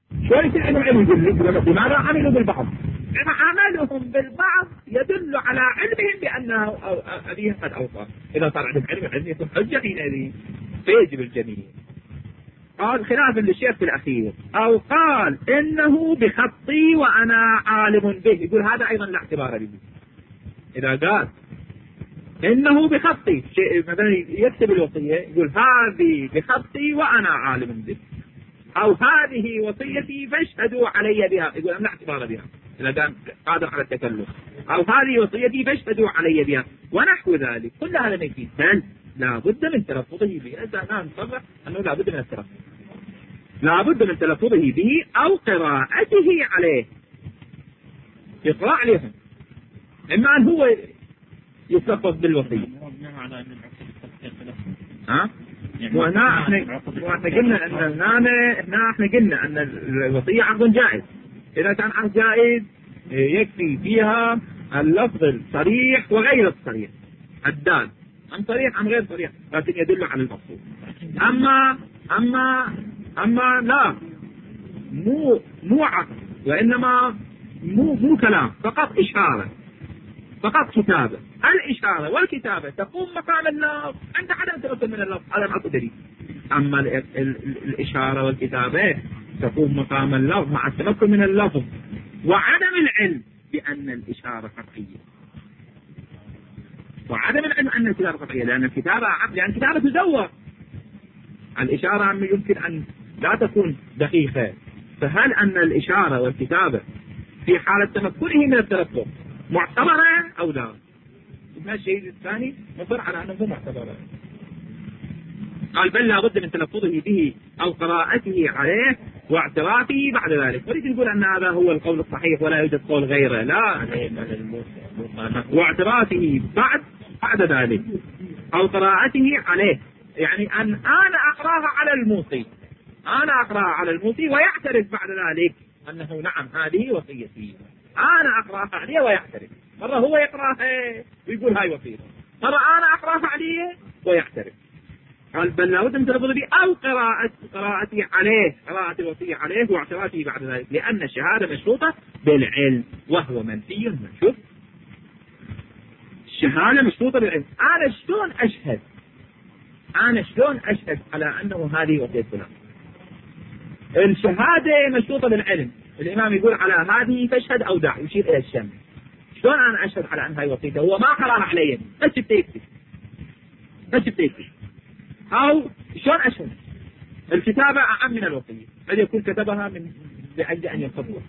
شوية العلم يدل لماذا عملوا بالبعض؟ لأن عملهم بالبعض يدل على علمهم بأنه أبيه قد أوصى. إذا صار عندهم علم يكون حجة حينئذ فيجب الجميع. قال خلافا للشيخ في الأخير، أو قال إنه بخطي وأنا عالم به، يقول هذا أيضا لا اعتبار به. إذا قال إنه بخطي مثلا يكتب الوصية يقول هذه بخطي وأنا عالم به، أو هذه وصيتي فاشهدوا علي بها، يقول لا اعتبار بها إذا كان قادر على التكلف، أو هذه وصيتي فاشهدوا علي بها ونحو ذلك. كل هذا ما يفيد، بل لا بد من تلفظه به. أنا نصرح أنه لا بد من التلفظ، لا بد من تلفظه به أو قراءته عليه، يقرأ عليهم، إما أن هو يتلفظ بالوصية. وهنا احنا قلنا ان الوصية عقد جائز. اذا كان عقد جائز يكفي فيها اللفظ الصريح وغير الصريح، الدال عن صريح عن غير صريح، لكن يدل على المقصود. اما لا، مو عقد، وانما مو كلام، فقط اشارة، فقط كتابة. الإشارة والكتابة تقوم مقام اللفظ عند عدم تمكن من اللفظ، هذا معطى دليل. أما الإشارة والكتابة تقوم مقام اللفظ مع التمكن من اللفظ وعدم العلم بأن الإشارة قطعية، وعدم العلم أن الكتابة قطعية، لأن الكتابة عقد، يعني الكتابة تزور. الإشارة يمكن أن لا تكون دقيقة، فهل أن الإشارة والكتابة في حالة تمكنه من التلفظ معتبرة أو لا؟ الشيء الثاني مصر على أنه معتبرة. قال بل لا بد من تلفظه به أو قراءته عليه واعترافه بعد ذلك. وليس نقول أن هذا هو القول الصحيح ولا يوجد قول غيره، لا، واعترافه بعد ذلك أو قراءته عليه، يعني أن أنا أقراها على الموصي، أنا أقراها على الموصي ويعترف بعد ذلك أنه نعم هذه وصيتي، أنا أقراها عليه ويعترف. مرة هو يقراها ويقول هاي وصيته، مرة أنا أقراها عليه ويعترف. قال بل لا بد من تلفظ به أو قراءتي عليه، قراءة الوصية عليه واعترافه بعد ذلك، لأن الشهادة مشروطة بالعلم وهو منفي منشوف. الشهادة مشروطة بالعلم. أنا شلون أشهد على أنه هذه وصية فلان؟ الشهادة مشروطة بالعلم. الإمام يقول على هذه فاشهد أو دع، يشير إلى الشمس. شلون أنا أشهد على أن هاي وصيته؟ هو ما قرأها علي، بس بتكتب. أو شلون أشهد؟ الكتابة أعم من الوصية، قد يكون كتبها من لأجل أن يصدق.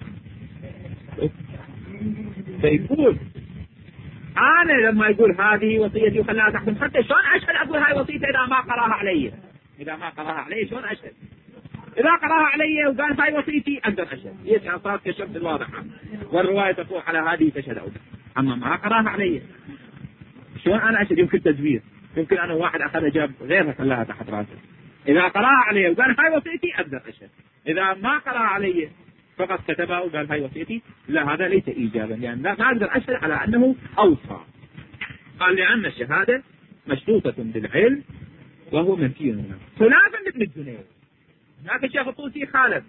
فيقول أنا لما يقول هذه وصيتي وخلاها تحكم، حتى شلون أشهد أقول هاي وصيته إذا ما قرأها علي؟ شلون أشهد؟ إذا قرأها علي وقال هاي وصيتي أقدر أشهد، هي صارت كالشمس الواضحة، والرواية تقول على هذه تشهد أو لا. أما ما قرأها علي شلون أنا أشهد؟ يمكن تزوير، يمكن أنا واحد أخذ جاب غيرها خلاها تحت راسه. إذا قرأها علي وقال هاي وصيتي أقدر أشهد. إذا ما قرأها علي فقط كتبها وقال هاي وصيتي، لا، هذا ليس إيجابا، يعني لا، ما أقدر أشهد على أنه أوصى. قال لأن الشهادة مشروطة بالعلم وهو منفي منه. خلافا لابن الجنيد، هناك الشيخ الطوسي خالف،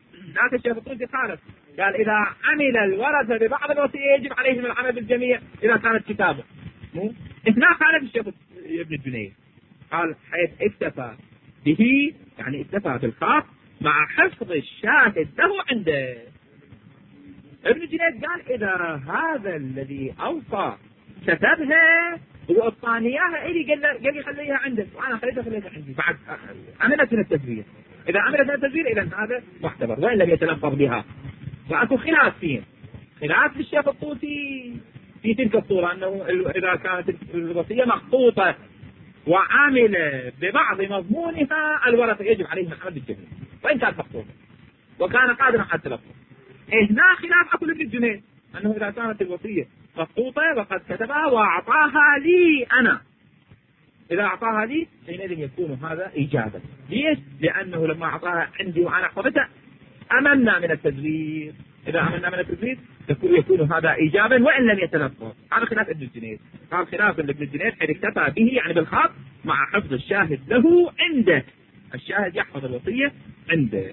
قال إذا عمل الورثة ببعض الوصية يجب عليهم العمل بالجميع إذا كانت كتابة. هنا خالف الشيخ ابن الجنيد، قال حيث اكتفى به، يعني اكتفى بالخاص مع حفظ الشاهد له عنده. ابن الجنيد قال إذا هذا الذي أوصى كتبها وأعطاني إياها إلي، قال لي خليها عندك، وأنا خليتها عندي بعد عملت من التزوير. إذا عملت من التزوير إذا هذا معتبر، وإن لم يتلفظ بها. فأكو خلاف فيه، خلاف للشيخ الطوسي في تلك الصورة، أنه إذا كانت الوصية مخطوطة وعامل ببعض مضمونها الورثة يجب عليهم العمل بالجميع وإن كانت مخطوطة وكان قادرا على التلفظ. هنا خلاف أقول ابن الجنيد، أنه إذا كانت الوصية مخطوطة وقد كتبها وأعطاها لي أنا، إذا أعطاها لي حينئذ يكون هذا إيجابا. ليش؟ لأنه لما أعطاها عندي وأنا حفظتها أمنا من التزوير. إذا أمنا من التزوير يكون هذا إيجابا وإن لم يتلفظ. هذا خلاف ابن الجنيد. قال خلاف ابن الجنيد حيث اكتفى به يعني بالخاص مع حفظ الشاهد له عنده. الشاهد يحفظ الوصية عنده.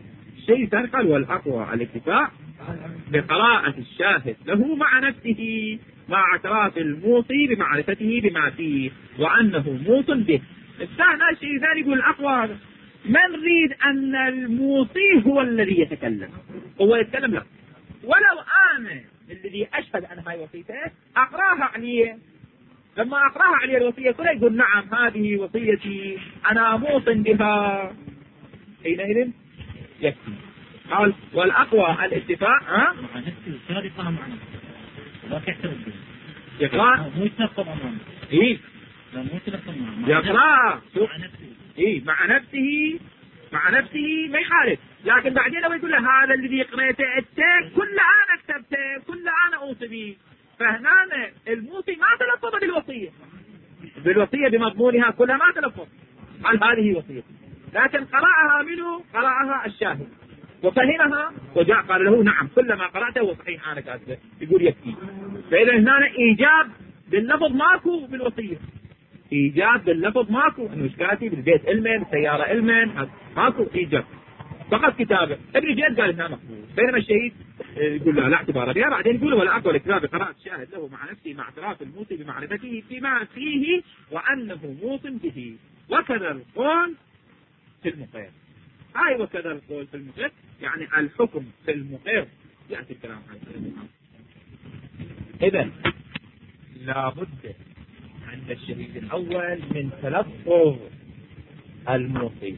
الشيء الثاني قال والأقوى الاكتفاء بقراءة الشاهد له مع نفسه مع اعتراف الموصي بمعرفته بما فيه وأنه موص به. الثاني الشيء الثاني يقول الأقوى هذا ما نريد أن الموصي هو الذي يتكلم، هو يتكلم لا، ولو أنا الذي أشهد أن هاي وصيته أقراها عليه، لما أقراها عليه الوصية كلها يقول نعم هذه وصيتي أنا موص بها، حينئذ يكفي. قال والأقوى الاتفاق مع نفسه سابقا مع نفسه لا تحترم به يقرأ مو يتنقض أمامه إيه لا مو يتنقض يقرأ مع نفسه إيه مع نفسه ما يخالف، لكن بعدين لو يقول له هذا الذي قريته أنت كل أنا كتبته كل أنا أوصي به، فهنا الموصي ما تلفظ بالوصية بمضمونها كلها ما تلفظ قال هذه وصية، لكن قرأها منه قرأها الشاهد وفهمها وجاء قال له نعم كل ما قرأته وصحيح أنا كاتبه، يقول يكفي. فإذا هنا إيجاب باللفظ ماكو بالوصية، إيجاب باللفظ ماكو، إنه إيش كاتب بالبيت علما سيارة علما ماكو إيجاب فقط كتابة. ابن جيد قال هنا مقبول، بينما الشهيد يقول لا اعتبار بها. بعدين يقول ولا أقوى الكتاب قراءة الشاهد له مع نفسه مع اعتراف الموصي بمعرفته فيما فيه وأنه موص به وكذا القول في المقير. وكذا القول في المقير يعني الحكم في المقير يأتي الكلام عنه. إذن لابد عند الشهيد الأول من تلفظ الموصي،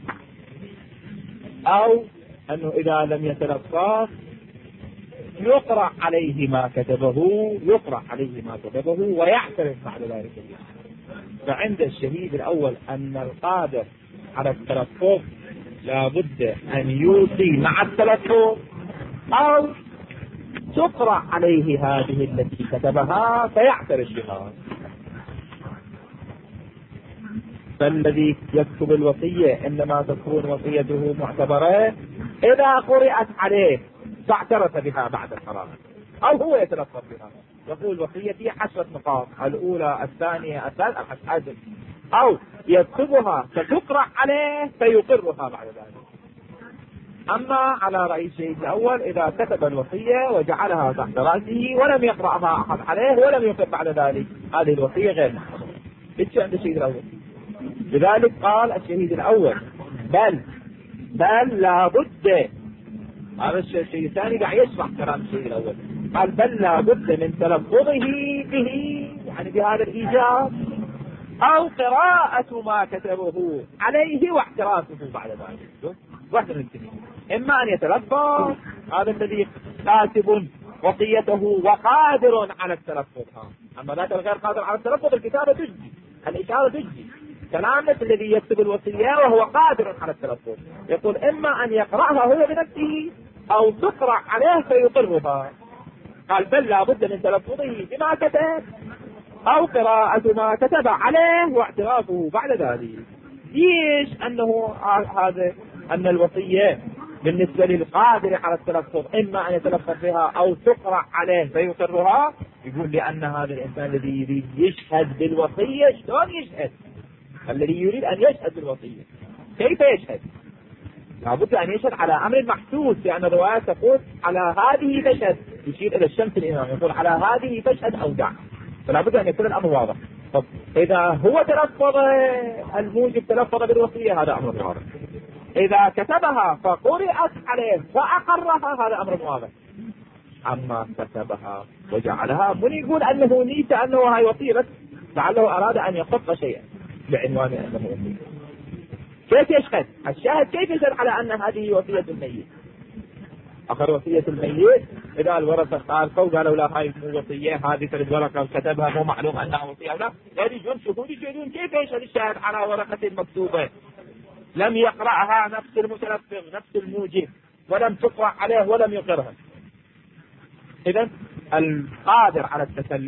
أو أنه إذا لم يتلفظ يقرأ عليه ما كتبه ويعترف بعد ذلك. فعند الشهيد الأول أن القادر على التلفظ لابد أن يوصي مع التلفظ أو تقرأ عليه هذه التي كتبها فيعترف بها. فالذي يكتب الوصية إنما تكون وصيته معتبرة إذا قرأت عليه فاعترف بها بعد القرار، أو هو يتلفظ بها يقول وصيتي 10 نقاط الأولى الثانية الثالثة الحادث، أو يكتبها فتقرأ عليه فيقرها بعد ذلك. أما على رأي الشهيد الأول إذا كتب الوصية وجعلها تحت رأسه ولم يقرأها أحد عليه ولم يقر بعد ذلك هذه الوصية غير محفوظة. إيش عند الشهيد الأول؟ لذلك قال الشهيد الأول بل لابد، هذا الشيء الثاني قاعد يشرح كلام الشيء الأول، قال بل لابد من تلفظه به يعني بهذا الإيجاب أو قراءة ما كتبه عليه واعترافه بعد ذلك. واحد من الاثنين، إما أن يتلفظ هذا الذي كاتب وصيته وقادر على التلفظ، أما ذاك الغير قادر على التلفظ الكتابة تجزي، الإشارة تجزي. كلامة الذي يكتب الوصية وهو قادر على التلفظ يقول إما أن يقرأها هو بنفسه أو تقرأ عليه فيقرها. قال بل لابد من تلفظه بما كتب أو قراءة ما كتب عليه واعترافه بعد ذلك. ليش أنه هذا أن الوصية بالنسبة للقادر على التلفظ إما أن يتلفظ بها أو تقرأ عليه فيقرها؟ يقول لأن هذا الإنسان الذي يريد يشهد بالوصية شلون يشهد؟ الذي يريد أن يشهد بالوصية كيف يشهد؟ لابد أن يشهد على أمر محسوس، لأن الرواية تقول على هذه تشهد، يشير إلى الشمس الإمام يقول على هذه تشهد أو دع، فلا بد أن يكون الأمر واضح. طب إذا هو تلفظ الموجب تلفظ بالوصية هذا أمر واضح، إذا كتبها فقرأت عليه فأقرها هذا أمر واضح. أما كتبها وجعلها من يقول أنه نيت أنه هاي وصية بس لعله أراد أن يخط شيئا بعنوان أنه وصية. كيف يشهد؟ الشاهد كيف يشهد على أن هذه وصية الميت؟ آخر وصية الميت إذا الورثة قالوا قالوا لا هاي مو وصية، هذه ترد ورقة وكتبها مو معلوم أنها وصية أو لا، يريدون شهود يشهدون. كيف يشهد الشاهد على ورقة مكتوبة لم يقرأها نفس المتلفظ نفس الموجب ولم تقرأ عليه ولم يقرها؟ إذن القادر على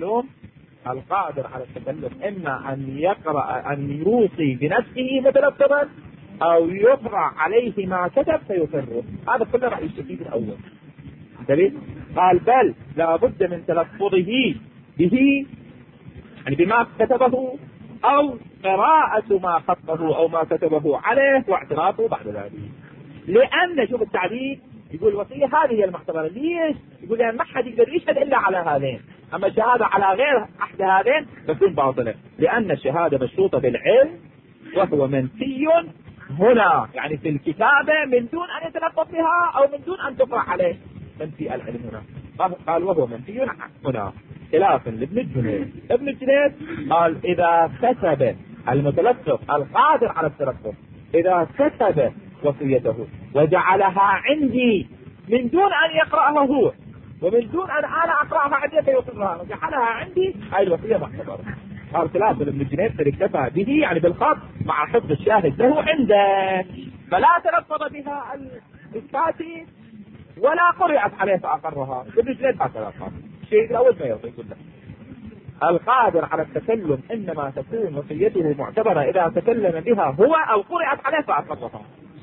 التكلم إما أن يقرأ أن يوصي بنفسه متلفظا أو يقرأ عليه ما كتب فيقره. هذا كله رأي الشهيد الأول. قال بل لابد من تلفظه به يعني بما كتبه أو قراءة ما خطه أو ما كتبه عليه واعترافه بعد ذلك. لأن شوف التعبير يقول الوصية هذه هي المعتبرة. ليش؟ يقول يعني ما حد يقدر يشهد إلا على هذين، أما الشهادة على غير أحد هذين تكون باطلة، لأن الشهادة مشروطة بالعلم وهو منفي هنا، يعني في الكتابة من دون أن يتلفظ بها أو من دون أن تقرأ عليه، منفي العلم هنا. قال وهو منفي هنا، خلافا لابن الجنيد. ابن الجنيد قال إذا كتب المتلفظ القادر على التلفظ، إذا كتب وصيته وجعلها عندي من دون أن يقرأها هو ومن دون أن أنا أقرأها عندي فيقرأها وجعلها عندي، هاي الوصية معتبرة. قال خلاف ابن الجنيد اكتفى به يعني بالخط مع حفظ الشاهد له عنده، فلا تلفظ بها الكاتب ولا قرأت عليه فأقرها. ابن الجنيد هكذا قال. الشيء الأول ما يرضي كله. القادر على التكلم إنما تكون وصيته معتبرة إذا تكلم بها هو أو قرأت عليه فأقرها.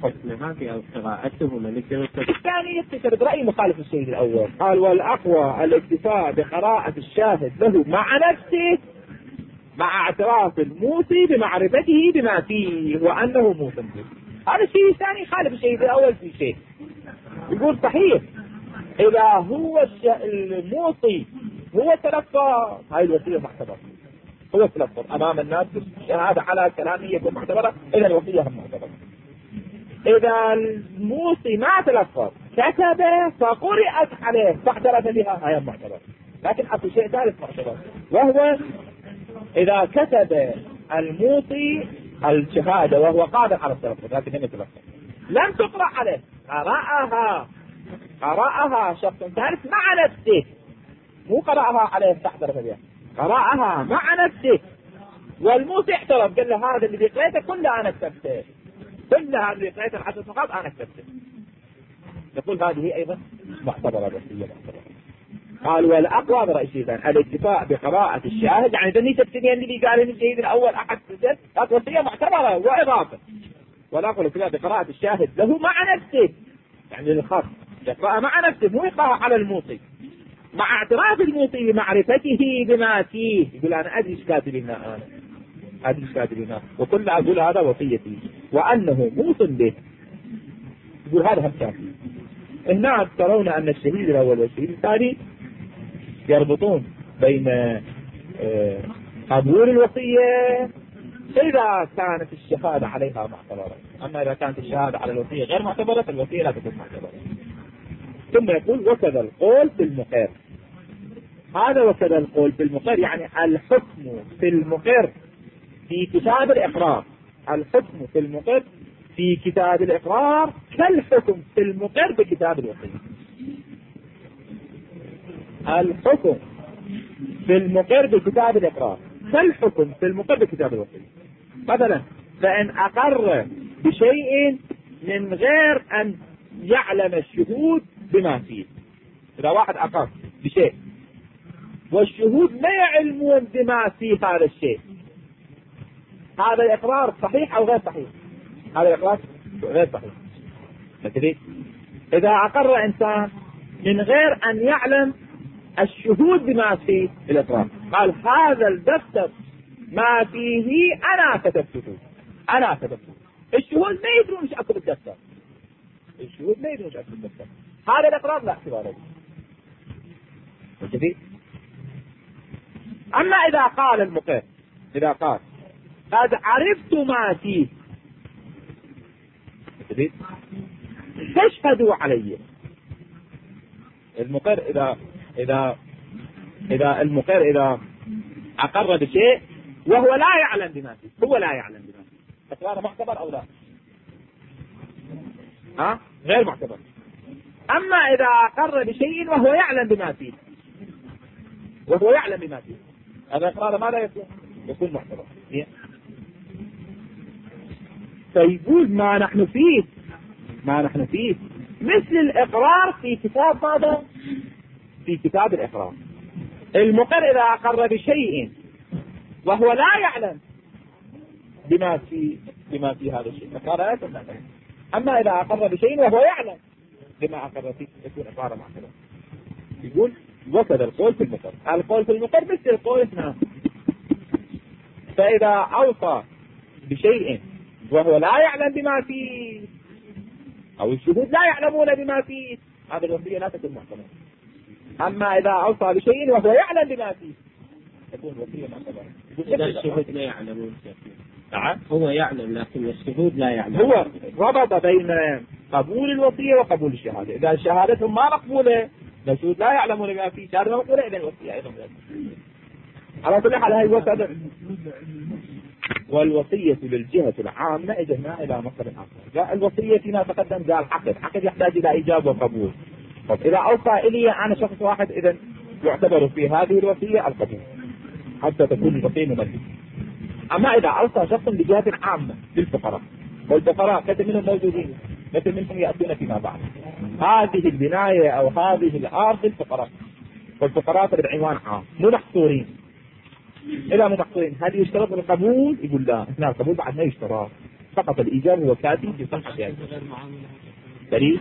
الثاني يستشهد برأي مخالف الشيء الأول. قال والأقوى الاكتفاء بقراءة الشاهد له مع نفسه مع اعتراف الموصي بمعرفته بما فيه وأنه موصي به. هذا الشيء الثاني خالف الشيء الأول في شيء. يقول صحيح إذا هو الموصي هو تلفظ هاي الوصية معتبرة، هو تلفظ أمام الناس الشهادة على كلامه يكون معتبرة، إذا الوصية هم معتبرة. إذا الموصي ما تلفظ كتب فقرأت عليه فاعترف بها، هاي معتبرة. لكن أكو شيء ثالث معتبر، وهو إذا كتب الموصي الشهادة وهو قادر على التلفظ لكن لم يتلفظ، لم تقرأ عليه، قرأها شخص ثالث مع نفسه، مو قرأها عليه فاعترف بها، قرأها مع نفسه والموصي اعترف قال له هذا اللي قرأته كله أنا كتبته، كل هذا اللي قرأته العشر صفحات أنا كتبته. يقول هذه أيضا معتبرة وصية معتبرة. قال والأقوى برأي الشيطان الاكتفاء بقراءة الشاهد، يعني ذني تبتني اللي قال إن الشهيد الأول أحد سجد وصية معتبرة وإضافة. والأقوى الاكتفاء بقراءة الشاهد له مع نفسه، يعني الخط يقرأ مع نفسه مو يقرأ على الموصي، مع اعتراف الموصي بمعرفته بما فيه. يقول أنا أدري ايش كاتب لنا، أنا أدري ايش كاتب لنا وكل أقول هذا وصيتي وأنه موصي به. يقول هذا هم كافي. هنا ترون أن الشهيد الأول والشهيد الثاني يربطون بين قبول الوصية إذا كانت الشهادة عليها معتبرة، أما إذا كانت الشهادة على الوصية غير معتبرة فالوصية لا تكون معتبرة. ثم يقول وكذا القول في المقر. هذا وكذا القول في المقر يعني الحكم في المقر في كتاب الإقرار، الحكم في المقر في كتاب الإقرار كالحكم في المقر بكتاب الوصية. الحكم في المقر بكتاب الإقرار كالحكم في المقر بكتاب الوصية. مثلا فإن أقر بشيء من غير أن يعلم الشهود بما فيه، إذا واحد أقر بشيء والشهود ما يعلمون بما فيه هذا الشيء، هذا الإقرار صحيح أو غير صحيح؟ هذا الإقرار غير صحيح. مثلا إذا أقر إنسان من غير أن يعلم الشهود بما فيه الإقرار، قال هذا الدفتر ما فيه أنا كتبته، أنا كتبته، الشهود ما يدرون ايش أكتب الدفتر، الشهود ما يدرون ايش أكتب الدفتر، هذا الإقرار لا اعتبار له. أما إذا قال المقر، إذا قال قد عرفت ما فيه تشهدوا علي. المقر إذا المقر إذا أقر بشيء وهو لا يعلم بما فيه، هو لا يعلم بما فيه، إقراره معتبر أو لا؟ غير معتبر. أما إذا أقر بشيء وهو يعلم بما فيه، وهو يعلم بما فيه، هذا إقراره ماذا يكون؟ يكون معتبر. فيقول ما نحن فيه مثل الإقرار في كتاب ماذا؟ في كتاب الإقرار. المقر إذا أقر بشيء وهو لا يعلم بما في هذا الشيء إقرار لا يكون معتبر. أما إذا أقر بشيء وهو يعلم بما أقر فيه يكون إقرار معتبر. يقول وكذا القول في المقر. القول في المقر مثل القول هنا. فإذا أوصى بشيء وهو لا يعلم بما فيه أو الشهود لا يعلمون بما فيه، هذه الوصية لا تكون معتبرة. أما إذا أوصى بشيء وهو يعلم بما فيه تكون وصية معتبرة. إذا الشهود لا يعلمون. نعم هو يعلم لكن الشهود لا يعلم. هو ربط بين قبول الوصية وقبول الشهادة. إذا شهادتهم ما مقبولة الشهود لا يعلمون بما فيه، شهادة مقبولة، إذا الوصية أيضا على كل حال هاي وصية. والوصية بالجهة العامة إجماع إلى مصدر آخر. الوصية فيما تقدم قال عقد يحتاج إلى إيجاب وقبول. طب إذا أوصى إلي أنا شخص واحد إذا يعتبر في هذه الوصية القبول حتى تكون الوصية مملكة. أما إذا أوصى شخص بجهة عامة للفقراء، والفقراء كثير منهم موجودين، مثل منهم يأتون فيما بعد، هذه البناية أو هذه الأرض للفقراء، والفقراء بالعنوان عام مو محصورين. إذا مو محصورين هل يشترط القبول؟ يقول لا، هنا القبول بعد ما يشترط، فقط الإيجاب هو كافي في صحة يعني. دليل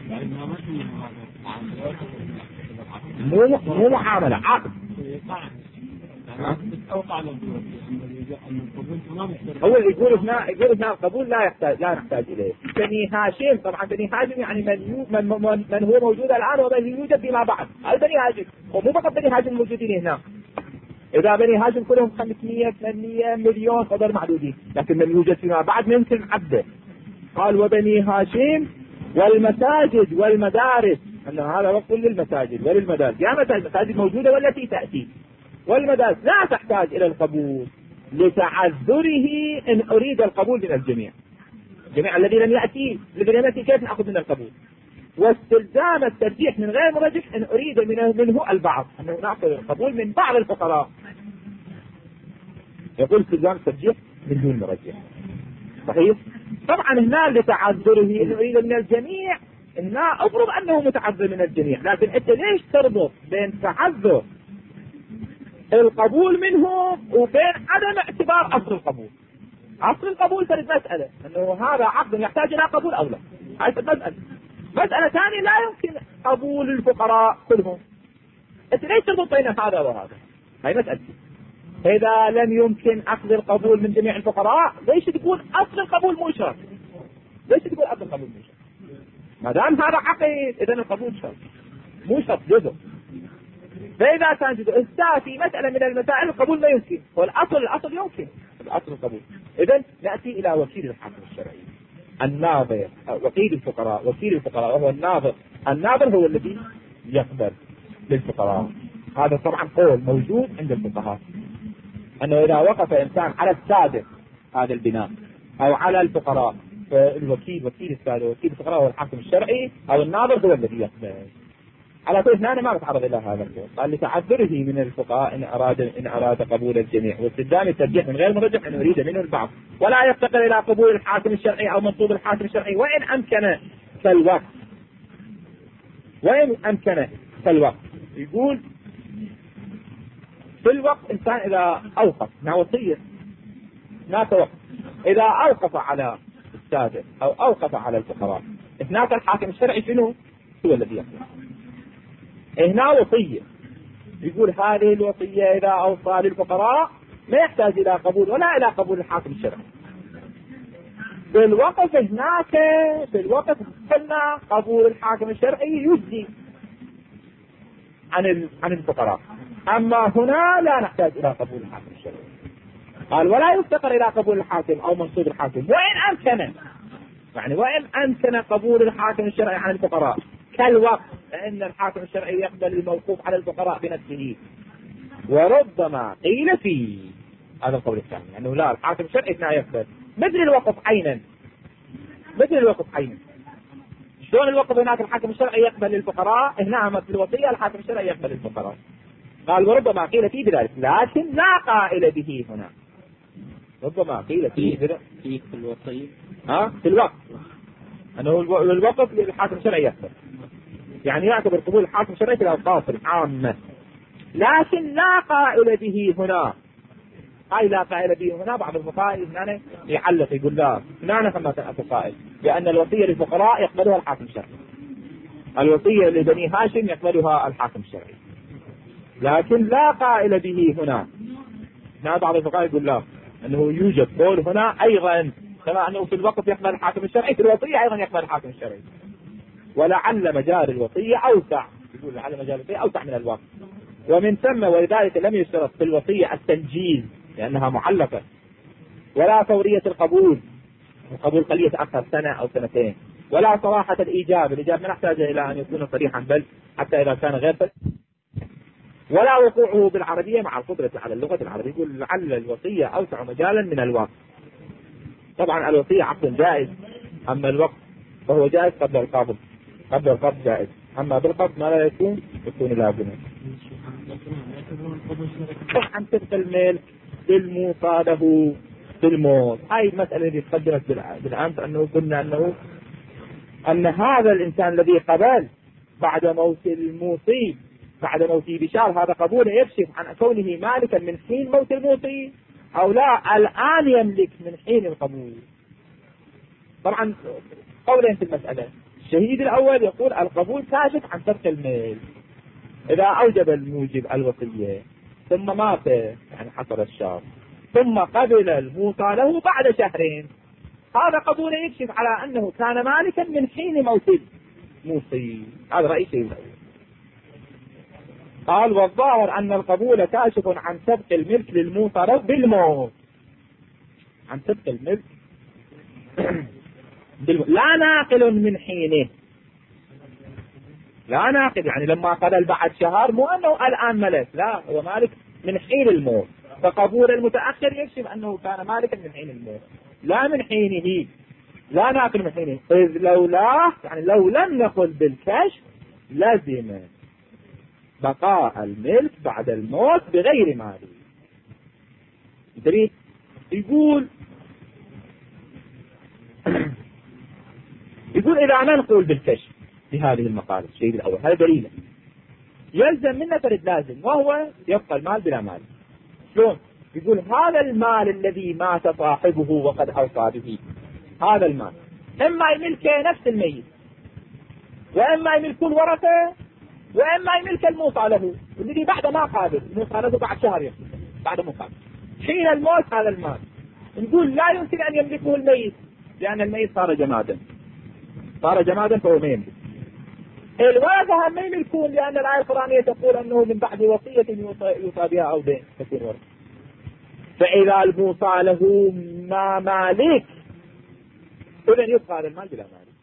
مو معاملة، عقد. هو يقول هنا القبول لا نحتاج إليه. بني هاشم، طبعا بني هاشم يعني من هو موجود الآن ومن يوجد فيما بعد، هذا بني هاشم، ومو فقط بني هاشم موجودين هنا. إذا بني هاشم كلهم 500 800 مليون قدر معدودين، لكن من يوجد فيما بعد ممكن عبده. قال وبني هاشم والمساجد والمدارس، أن هذا وقت للمساجد وللمدارس. يا مساجد موجودة والتي تأتي، والمدارس لا تحتاج إلى القبول لتعذره إن أريد القبول من الجميع. الجميع الذي لم يأتي كيف نأخذ من القبول؟ واستلزام الترجيح من غير مرجح إن أريد منه البعض، أنه نأخذ القبول من بعض الفقراء. يقول استلزام الترجيح من دون مرجح. صحيح؟ طبعا هنا لتعذره إن أريد من الجميع، هنا أفرض أنه متعذر من الجميع، لكن أنت ليش تربط بين تعذر القبول منهم وبين عدم اعتبار أصل القبول؟ أصل القبول فرد مسألة أنه هذا عقد يحتاج إلى قبول أو لا، هذه مسألة ثانية لا يمكن قبول الفقراء كلهم. أنت ليش تربط بين هذا وهذا؟ هاي مسألة. إذا لم يمكن أخذ القبول من جميع الفقراء ليش تقول أصل القبول مو شرط؟ ليش تقول أصل القبول مو شرط؟ ما دام هذا عقد إذا القبول شرط، مو شرط جزء. فإذا كان جزء في مسألة من المسائل القبول لا يمكن، والأصل يمكن الأصل القبول. إذن نأتي إلى وكيل الحاكم الشرعي، الناظر، وكيل الفقراء وهو الناظر. الناظر هو الذي يقبل للفقراء. هذا طبعا قول موجود عند الفقهاء، أنه إذا وقف إنسان على السادة هذا البناء أو على الفقراء، فالوكيل وكيل السادة وكيل الفقراء هو الحاكم الشرعي أو الناظر هو الذي يقبل. على كل أنا ما بتعرض إلى هذا القول. قال لتعذره من الفقهاء إن أراد قبول الجميع، واستخدام الترجيح من غير مرجح إن أريد منه البعض، ولا يفتقر إلى قبول الحاكم الشرعي أو منصوب الحاكم الشرعي وإن أمكن كالوقت. يقول في الوقت إنسان إذا أوقف مع وصية هناك وقت، إذا أوقف على السادة أو أوقف على الفقراء، هناك الحاكم الشرعي شنو هو الذي يقبل. هنا وصية، يقول هذه الوصية إذا أوصى للفقراء ما يحتاج إلى قبول ولا إلى قبول الحاكم الشرعي. بالوقف قلنا قبول الحاكم الشرعي يجزي عن الفقراء، أما هنا لا نحتاج إلى قبول الحاكم الشرعي. قال ولا يفتقر إلى قبول الحاكم أو منصوب الحاكم وإن أمكن قبول الحاكم الشرعي عن الفقراء كالوقت، فإن الحاكم الشرعي يقبل الموقوف على الفقراء بنفسه. وربما قيل فيه هذا القول الثاني، أنه لا، الحاكم الشرعي لا يقبل مثل الوقف عينا. شلون الوقف هناك الحاكم الشرعي يقبل الفقراء، هنا مثل الوصية الحاكم الشرعي يقبل الفقراء. قال وربما قيل فيه بذلك، لكن لا قائل به هنا. ربما قيل فيه في الوصية في الوقف أنه الوقف للحاكم الشرعي يقبل، يعني يعتبر قبول الحاكم الشرعي في الأوقاف العامة، لكن لا قائل به هنا. لا قائل به هنا. بعض الفقهاء هنا يعلق يقول لا، هنا كما تأتي قائل لأن الوصية للفقراء يقبلها الحاكم الشرعي، الوصية لبني هاشم يقبلها الحاكم الشرعي، لكن لا قائل به هنا. بعض الفقهاء يقول لا، أنه يوجد قول هنا أيضا كما أنه في الوقف يقبل الحاكم الشرعي، في الوصية أيضا يقبل الحاكم الشرعي. ولعل مجال الوصية أوسع، يقول لعل مجال الوصية أوسع من الوقت، ومن ثم ولذلك لم يشترط في الوصية التنجيز لأنها معلقة، ولا فورية القبول قد يتأخر سنة أو سنتين، ولا صراحة الإيجاب ما نحتاج إلى أن يكون صريحا بل حتى إذا كان غير، ولا وقوعه بالعربية مع القدرة على اللغة العربية. يقول لعل الوصية أوسع مجالا من الوقت. طبعا الوصية عقد جائز، أما الوقت فهو جائز قبل القبض، قبل القبض جائز، أما بالقبض ما لا يكون لا بناء. عن تلك الملك بالموصى له بالموت، هاي المسألة اللي تقدمت بالأمس، أنه قلنا أن هذا الإنسان الذي قبل بعد موت الموصي بعد موته بشهر، هذا قبوله يكشف عن كونه مالكا من حين موت الموصي أو لا الآن يملك من حين القبول. طبعا قولين في المسألة. الشهيد الأول يقول القبول كاشف عن ترك الميل إذا أوجب الموجب الوصية ثم مات، يعني حصل الشهر، ثم قبل الموصى له بعد شهرين، هذا قبول يكشف على أنه كان مالكا من حين موت الموصي. هذا رأي الشهيد الأول. قال والظاهر أن القبول كاشف عن سبق الملك للموصى له بالموت، عن سبق الملك لا ناقل من حينه، لا ناقل يعني لما قبل بعد شهر مو أنه الآن ملك، لا هو مالك من حين الموت، فقبول المتأخر يكشف أنه كان مالكا من حين الموت لا من حينه، لا ناقل من حينه. إذ لولا يعني لو لم نقل بالكشف لازم بقاء الملك بعد الموت بغير ماله. يقول إذا ما نقول بالكشف بهذه المقالة الشيء الأول، هذا دليل يلزم منا فرد لازم، وهو يبقى المال بلا مال. شلون؟ يقول هذا المال الذي مات صاحبه وقد أوصى به، هذا المال إما يملكه نفس الميت، وإما يملكه الورثة، وإما يملك الموصى له الذي بعد ما قابل، الموصى له بعد شهر يملك بعد مقابل. حين الموت هذا المال نقول لا يمكن أن يملكه الميت لأن الميت صار جمادا، فهو ما يملك. الورثة ما يملكون لأن الآية القرآنية تقول أنه من بعد وصية يوصى بها أو دين تكون ورثة. فإذا الموصى له ما مالك إذن يبقى هذا المال بلا مالك.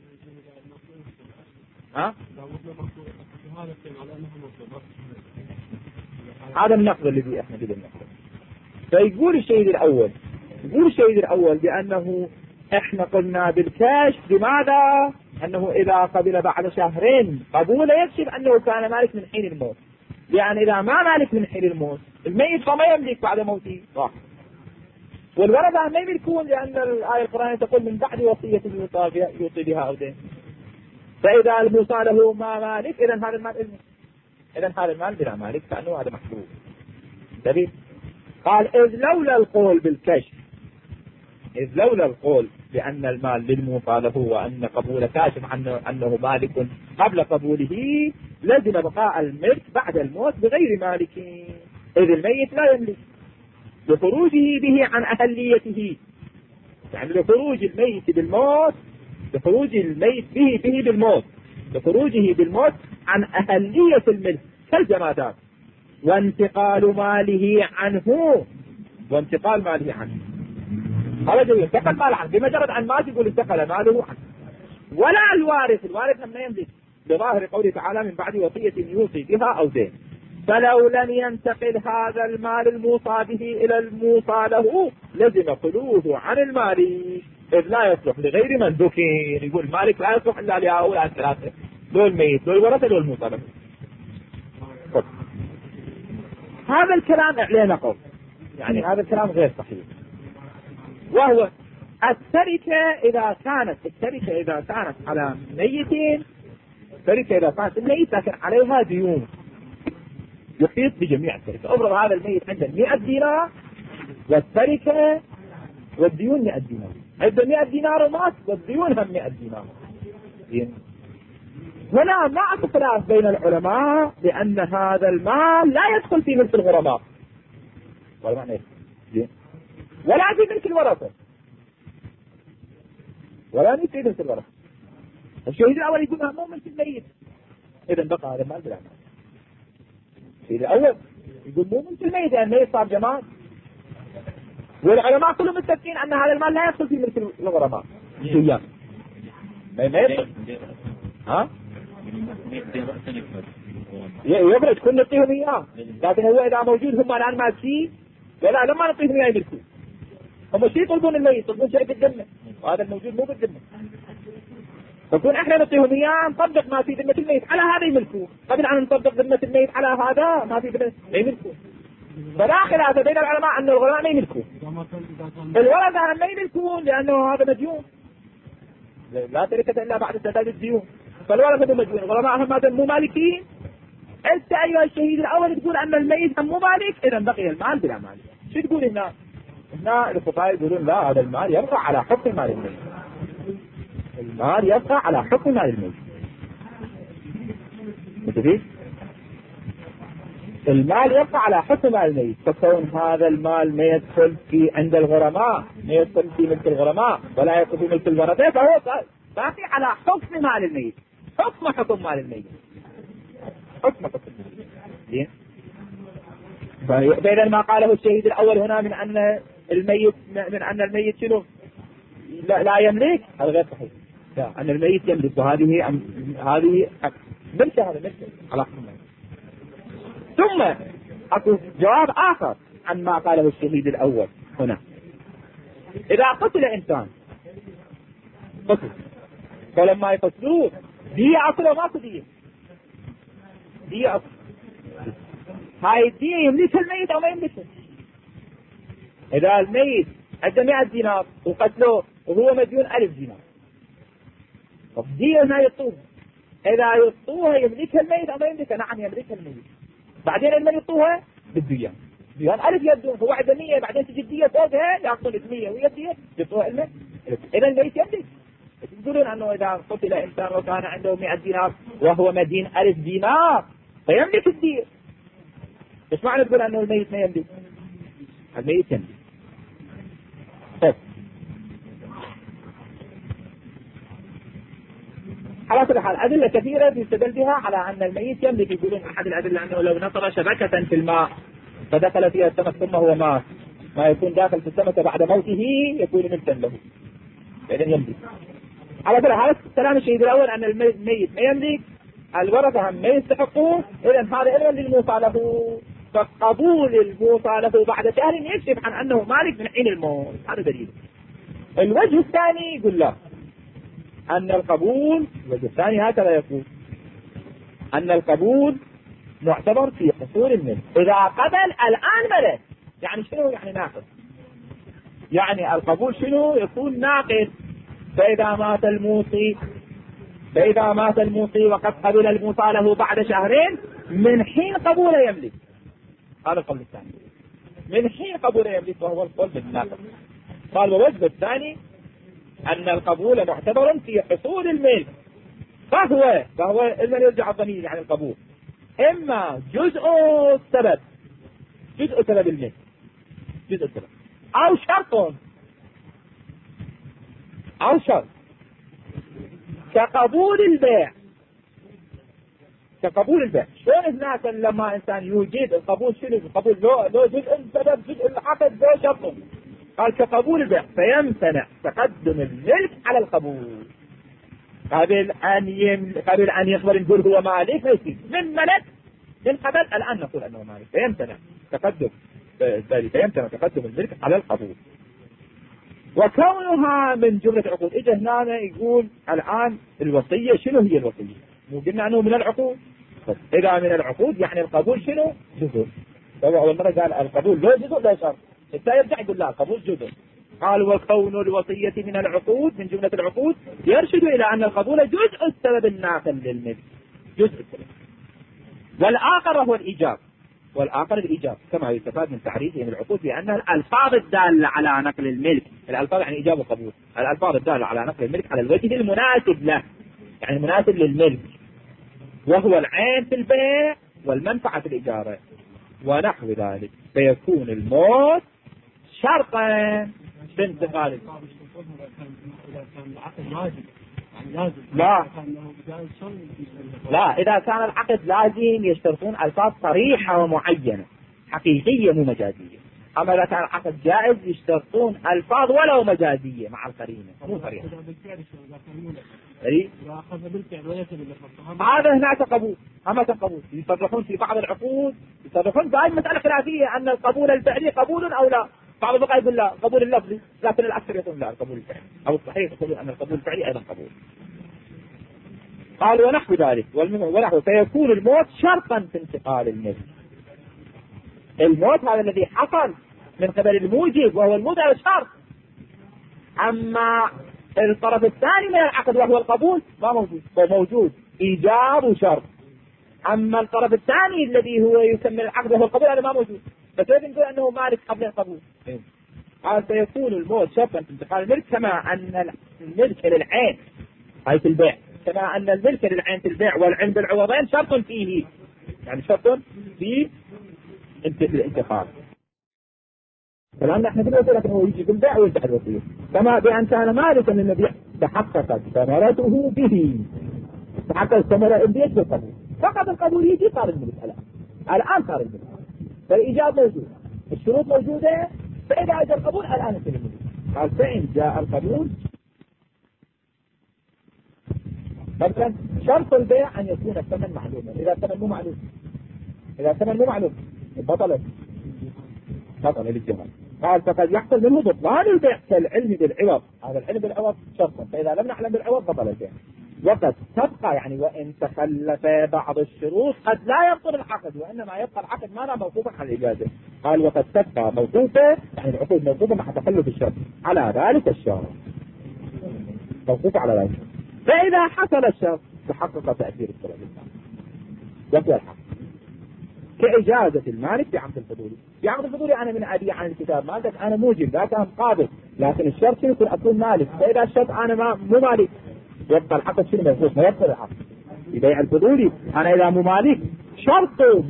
هذا النقد الذي احنا كده النقد. فيقول الشيء الأول بأنه احنا قلنا بالكشف لماذا؟ أنه إذا قبل بعد شهرين قبول يكشف أنه كان مالك من حين الموت، يعني إذا ما مالك من حين الموت الميت فما يملك بعد موته صح، والورثة ما يملكون لأن الآية القرآنية تقول من بعد وصية يوصي بها أو دين. فإذا الموصى له ما مالك إذن هذا المال بلا مالك، فأنه هذا محبوب. دليل قال إذ لولا القول بالكشف، إذ لولا القول بأن المال للموصى له وأن قبول كاشف أنه مالك قبل قبوله لزم بقاء الملك بعد الموت بغير مالك، إذ الميت لا يملك لخروجه به عن أهليته، يعني لخروج الميت بالموت، لخروج الميت به بالموت، لخروجه بالموت عن أهلية الملك كالجمادات، وانتقال ماله عنه هذا جميل. انتقل ماله عنه بمجرد عن مات يقول انتقل ماله عنه. ولا الوارث لم يملك بظاهر قوله تعالى من بعد وصية يوصي بها أو دين. فلو لم ينتقل هذا المال الموصى به إلى الموصى له لزم خلوه عن المال، إذ لا يصلح لغير من ذكر. يقول مالك لا يصلح إلا لهؤلاء الثلاثة، دول الميت دول الورثة دول الموصى له. هذا الكلام عليه نقض، يعني هذا الكلام غير صحيح. وهو التركة إذا كانت على ميتين، التركة إذا كانت الميت لكن عليها ديون يحيط بجميع التركة. أفرض هذا الميت عنده 100 دينار والتركة والديون 100 دينار، عنده 100 دينار ومات والديون هم 100 دينار. هنا ما أكو خلاف بين العلماء بأن هذا المال لا يدخل في ملك الغرماء ولا في ملك الورثة، الشهيد الأول يقول مو ملك الميت، إذا بقى هذا المال بلا مال. الشهيد الأول يقول مو ملك الميت لأن الميت صار جماد، والعلماء كلهم متفقين أن هذا المال لا يدخل في ملك الغرماء. الديان ما يدخل. ها؟ يبرد كل نعطيهم إياه، لكن هو إذا موجود هم الآن مالكين ولا لما نعطيهم إياه يملكوا. هم شيء يطلبون الميت، يطلبون شيء في الذمة، وهذا الموجود مو بالذمة. فكون احنا نعطيهم اياه نطبق ما في ذمة الميت على هذا يملكوه، قبل ان نطبق ذمة الميت على هذا ما في ذمة يملكوه. فلا خلاف بين العلماء ان الغرماء ما يملكوه، الورثة ما يملكون لانه هذا مديون، لا تركة الا بعد سداد الديون، فالورثة مديون، الغرماء هم هذا مو مالكين. انت ايها الشهيد الاول تقول ان الميت هم مو مالك، اذا بقي المال بلا مالك. شو تقول هنا؟ هنا الفقهاء يقولون لا، هذا المال يبقى على حكم مال الميت، المال يبقى على حكم مال الميت. متفق؟ المال يبقى على حكم مال الميت، فكون هذا المال ما يدخل في عند الغرماء، ما يدخل في ملك الغرماء ولا يدخل في ملك الورثة، فهو باقي على حكم مال الميت، حكم مال الميت، حكم الميت. فإذا ما قاله الشهيد الأول هنا من أن الميت شنو لا يملك، هذا غير صحيح. أن الميت يملك، وهذه ملك، هذا ملك على حكم. ثم أكو جواب آخر عن ما قاله الشهيد الأول هنا. إذا قتل إنسان قتل، فلما يقتلوه دية أصله ما دية، دية أصل، هاي الدية يملكها الميت أو ما يملكها. إذا الميت عنده 100 دينار وقتلوه وهو مديون 1000 دينار، الدية ما يطوها، إذا يطوها يملكها الميت أو ما يملكها؟ نعم يملكها الميت. بعدين لما يطوها بالديان، ديان 1000 يدون، هو عنده 100، بعدين تجي الدية فوقها يأخذ 100 وهي الدية يطوها الميت. إذا الميت يملك. تقولون أنه إذا قتل إنسان وكان عنده 100 دينار وهو مدين 1000 دينار فيملك الدية. إيش معنى تقول أنه الميت ما يملك؟ الميت يملك. طيب على كل حال أدلة كثيرة يستدل بها على أن الميت يملك. يقولون أحد الأدلة أنه لو نطر شبكة في الماء فدخل فيها السمك ثم هو مات، ما يكون داخل في السمكة بعد موته يكون ملكا له، فإذا يملك. على كل حال كلام الشهيد الأول أن الميت ما يملك، الورثة هم ما يستحقون، إذا هذا علم للموصى له، فقبول الموصى له بعد شهر يكشف عن أنه مالك من حين الموت. هذا دليل. الوجه الثاني يقول لا، أن القبول، الوجه الثاني هكذا يقول أن القبول معتبر في حصول الملك. إذا قبل الآن ملك، يعني شنو يعني ناقص؟ يعني القبول شنو يكون ناقص. فإذا مات الموصي وقد قبل الموصى له بعد شهرين من حين قبول يملك. هذا القول الثاني، من حين قبول يملك، وهو القول بالناقص. قال والوجه الثاني أن القبول معتبر في حصول الملك، فهو إذا يرجع الضمير يعني القبول إما جزء سبب الملك، جزء السبب، أو شرط كقبول البيع. شلون هناك لما إنسان يوجد القبول شنو؟ القبول لو جزء السبب جزء العقد لو شرط. قال كقبول البيع فيمتنع تقدم الملك على القبول. قبل أن يخبر نقول هو مالك، ما يصير من ملك من قبل الآن نقول أنه مالك، فيمتنع تقدم الملك على القبول. وكونها من جملة العقود، إجا هنا يقول الآن الوصية شنو هي الوصية؟ مو قلنا أنه من العقود؟ إذا من العقود يعني القبول شنو؟ جزء. أول مرة قال القبول لا جزء لا شرط، حتى يرجع يقول لا القبول جزء. قال وكون الوصية من العقود، من جملة العقود، يرشد إلى أن القبول جزء السبب الناقل للملك، جزء السبب. والآخر هو الإيجاب، كما يستفاد من تعريفه من العقود بأنها الألفاظ الدالة على نقل الملك. الألفاظ يعني إيجاب وقبول، الألفاظ الدالة على نقل الملك على الوجه المناسب له، يعني المناسب للملك، وهو العين في البيع والمنفعة في الإجارة ونحو ذلك، فيكون الموت شرطا في انتقال. إذا كان العقد واجب لا، إذا كان العقد لازم يشترطون ألفاظ صريحة ومعينة حقيقية مو مجازية. أما إذا كان العقد جائز يشترطون ألفاظ ولو مجازية مع القرينة مو صريحة. هذا هناك قبول. أما قبول يصرحون في بعض العقود، يصرحون بهذه مسألة خلافية أن القبول الفعلي قبول أو لا. بعض الفقهاء يقول لا قبول اللفظي، لكن الأكثر يقول لا القبول الفعلي، أو الصحيح يقول أن القبول الفعلي أيضا قبول. قال ونحو ذلك ونحو فيكون الموت شرطا في انتقال الملك. الموت هذا الذي حصل من قبل الموجب وهو الموت على شرط. أما الطرف الثاني من العقد وهو القبول ما موجود، هو موجود إيجاب وشرط. أما الطرف الثاني الذي هو يسمى العقد وهو القبول هذا ما موجود، فكيف نقول أنه مالك قبل القبول؟ قال سيكون الموت شرطا في انتقال الملك كما أن الملك للعين هاي في البيع، كما أن الملك للعين في البيع والعين بالعوضين شرط فيه، يعني شرط في الانتقال. فالآن نحن نقول لك أنه يجي بالبيع ويفتح الوصية، كما بأن كان مالكا للمبيع تحققت ثمرته به، تحققت ثمرة البيت بالقبول، فقط القبول يجي صار الملك. الآن صار الملك، فالإيجاب موجود، الشروط موجودة، فإذا جاء القبول الآن يصير الملك. قال فإن جاء القبول مثلا شرط البيع أن يكون الثمن معلوما. إذا الثمن مو معلوم، إذا الثمن مو معلوم بطل للجمال. قال فقد يحصل منه بطلان البيع كالعلم بالعوض، هذا العلم بالعوض شرطا، فإذا لم نعلم بالعوض بطل البيع. وقد تبقى يعني وإن تخلف بعض الشروط قد لا يبطل العقد، وإنما يبقى العقد ما موقوفا على الإجازة. قال وقد تبقى موقوفة يعني العقود موقوفة مع تخلف الشرط على ذلك الشرط، موقوفة على ذلك. فإذا حصل الشرط تحقق تأثير الشرط يبقى الحق كإجازة المالك بعقد الفضولي. بعقد الفضولي أنا من أبيع عن الكتاب مالك أنا موجب لا كان قابل، لكن الشرط يكون أكون مالك، فإذا الشرط أنا مو مالك يبقى العقد شنو موقوف، ما يبقى العقد. ببيع الفضولي أنا إذا مو مالك شرط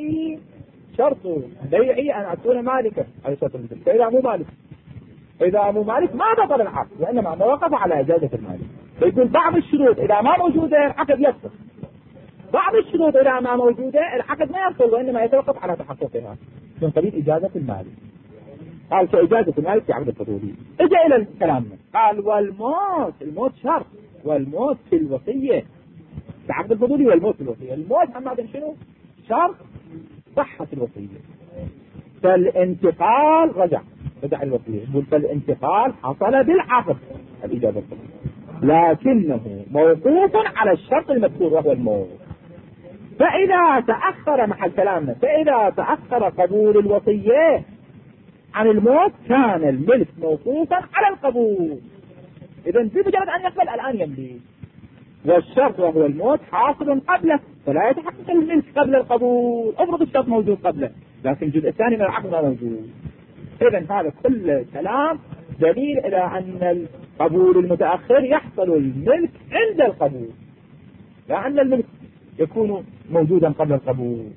بيعي أن أكون مالكا على شرط المثل، فإذا مو مالك ما بطل العقد، وإنما ما وقف على إجازة المالك. فيقول بعض الشروط إذا ما موجودة العقد يبطل، بعض الشروط إذا ما موجودة العقد ما يبطل، وإنما يتوقف على تحققها من قبيل إجازة المالك. قال كإجازة المالك في عقد الفضولي. اجى إلى الكلام قال الموت شرط، والموت في الوصية في عقد الفضولي، والموت في الوصية. الموت أما شنو شرط صحة الوصية. فالانتقال رجع الوصية، يقول فالانتقال حصل بالعقد الإجازة الفضولي، لكنه موقوف على الشرط المذكور وهو الموت. فإذا تأخر محل كلامنا، فإذا تأخر قبول الوصية عن الموت كان الملك موقوفا على القبول. إذا بمجرد أن يقبل الآن يملك، والشرط وهو الموت حاصل قبله، فلا يتحقق الملك قبل القبول. افرض الشرط موجود قبله لكن الجزء الثاني من العقد لا موجود. إذا هذا كل كلام دليل إلى أن القبول المتأخر يحصل الملك عند القبول، لأن الملك يكون موجودا قبل القبول.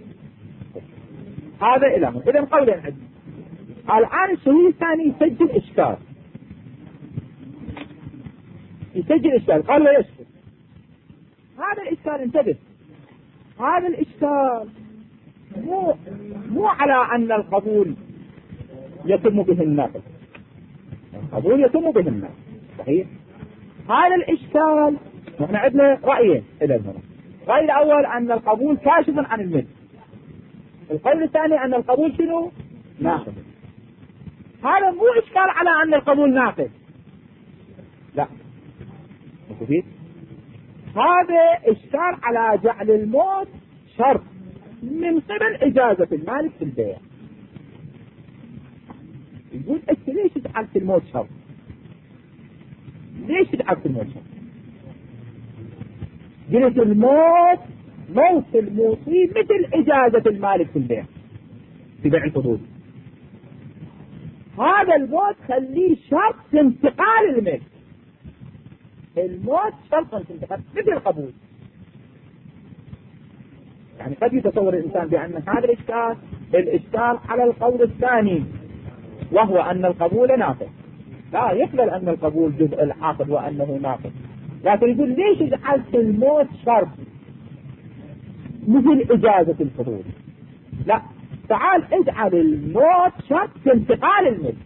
هذا إلى من. إذا قولين عندي. الآن الشهيد الثاني يسجل إشكال قال ويشكل. هذا الإشكال انتبه، هذا الإشكال مو على أن القبول يتم به الناقل، القبول يتم به الناقل صحيح. هذا الإشكال نحن عندنا رأيين إلى هنا. الرأي الأول أن القبول كاشف عن الملك، القول الثاني أن القبول شنو ناقل. هذا مو إشكال على أن القبول ناقل، لا مفيد. هذا إشكال على جعل الموت شرط من قبل إجازة المالك في البيع. يقول أنت ليش جعلت الموت شرط؟ ليش جعلت الموت شرط؟ قلت الموت موت الموصي مثل إجازة المالك في البيع في بيع الفضول. هذا الموت خليه شرط في انتقال الملك، الموت شرط في انتقال مثل القبول. يعني قد يتصور الإنسان بأن هذا الإشكال على القول الثاني وهو أن القبول ناقص، لا يقبل أن القبول جزء العاقد وأنه ناقص، لكن يقول ليش جعلت الموت شرط مثل إجازة الفضول؟ لا، تعال اجعل الموت شرط في انتقال الملك.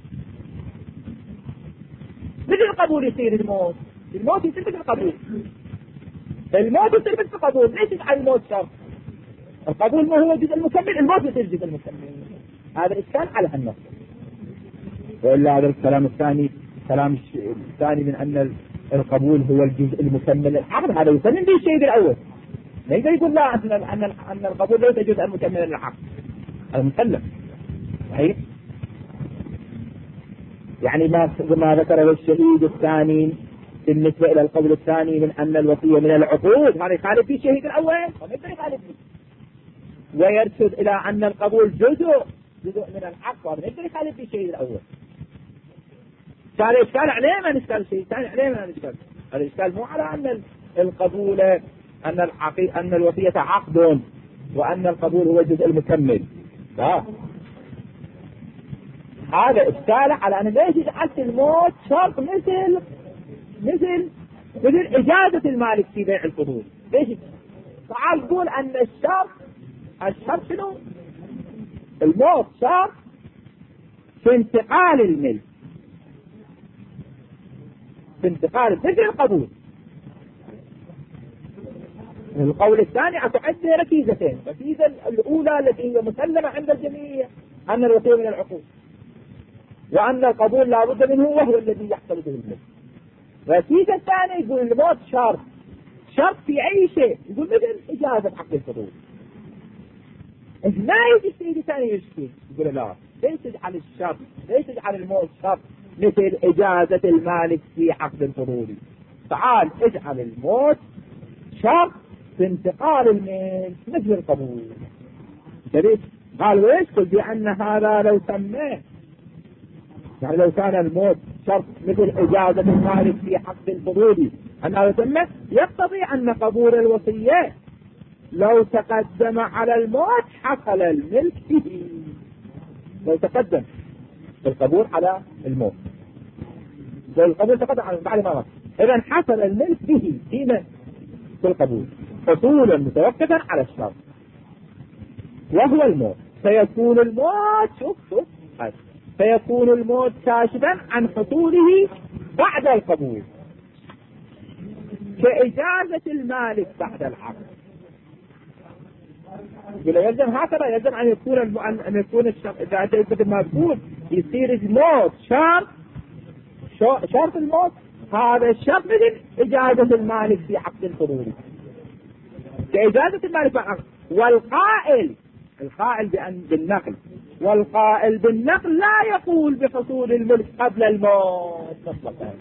مثل القبول يصير الموت يصير مثل القبول، الموت يصير مثل القبول. ليش تجعل الموت شرط؟ القبول ما هو جزء المكمل، الموت يصير جزء المكمل. هذا الإشكال على هالنص. وإلا هذا الكلام الثاني، كلام الثاني من أن القبول هو الجزء المكمل للعقد، هذا يسلم به الشيء الأول. لا يقدر يقول لا أن القبول ليس جزء المكمل للعقد، هذا مسلم صحيح. يعني ما ذكره الشهيد الثاني بالنسبة إلى القول الثاني من أن الوصية من العقود، هذا يخالف فيه الشهيد الأول، وما يقدر يخالف فيه. ويرشد إلى أن القبول جزء من الحق، وهذا يقدر يخالف فيه الشهيد الأول. هذا إشكال عليه ما نشكال الشيء الثاني عليه ما نشكال. هذا الإشكال مو على أن القبول أن الوصية عقد وأن القبول هو الجزء المكمل، لا، هذا إشكال على أن ليش جعلت الموت شرط مثل إجازة المالك في بيع الفضول. ليش؟ تعال قول أن الشرط شنو؟ الموت شرط في انتقال الملك، في انتقال مثل القبول. القول الثاني أتعد ركيزتين، الركيزة الأولى التي هي مسلمة عند الجميع أن الوصية من العقود، وأن القبول لا بد منه وهو الذي يحصل به الملك. الركيزة الثانية يقول الموت شرط في أي شيء، يقول مثل إجازة حق الفضول. لا يجي الشيء الثاني يشكي، يقول لا، ليش تجعل الموت شرط مثل إجازة المالك في حق الفضول؟ تعال اجعل الموت شرط في انتقال الملك مثل القبول. قال ويش؟ قل بأن هذا لو سماه، يعني لو كان الموت شرط مثل إجازة المالك في حق الفضول أنه يسمى، يقتضي أن قبول الوصية لو تقدم على الموت حصل الملك به. لو تقدم القبول على الموت، لو القبول تقدم على بعد ما مات، إذن حصل الملك به فيما في القبول حصولا متوقفا على الشرط وهو الموت. فيكون الموت فيكون الموت كاشفا عن حصوله بعد القبول كإجازة المالك بعد العقد. يلزم هكذا، يلزم أن يكون الشرط إذا بدل ما تقول يصير الموت شرط الموت، هذا الشرط مثل إجازة المالك في عقد الفضول كإجازة المالك بعد العقد. القائل بالنقل، والقائل بالنقل لا يقول بحصول الملك قبل الموت مطلقا.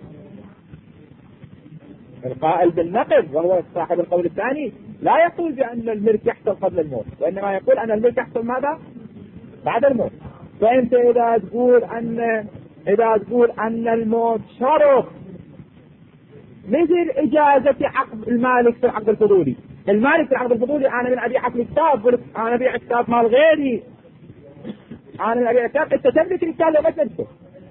القائل بالنقل وهو صاحب القول الثاني لا يقول بأن الملك يحصل قبل الموت، وإنما يقول أن الملك يحصل ماذا؟ بعد الموت. فأنت إذا تقول أن الموت شرط مثل إجازة عقد المالك في العقد الفضولي، المالك في العقد الفضولي أنا من أبيع كتاب، أنا أبيع كتاب مال غيري، أنا من أبيع كتاب، أنت تملك الكتاب وما تملكه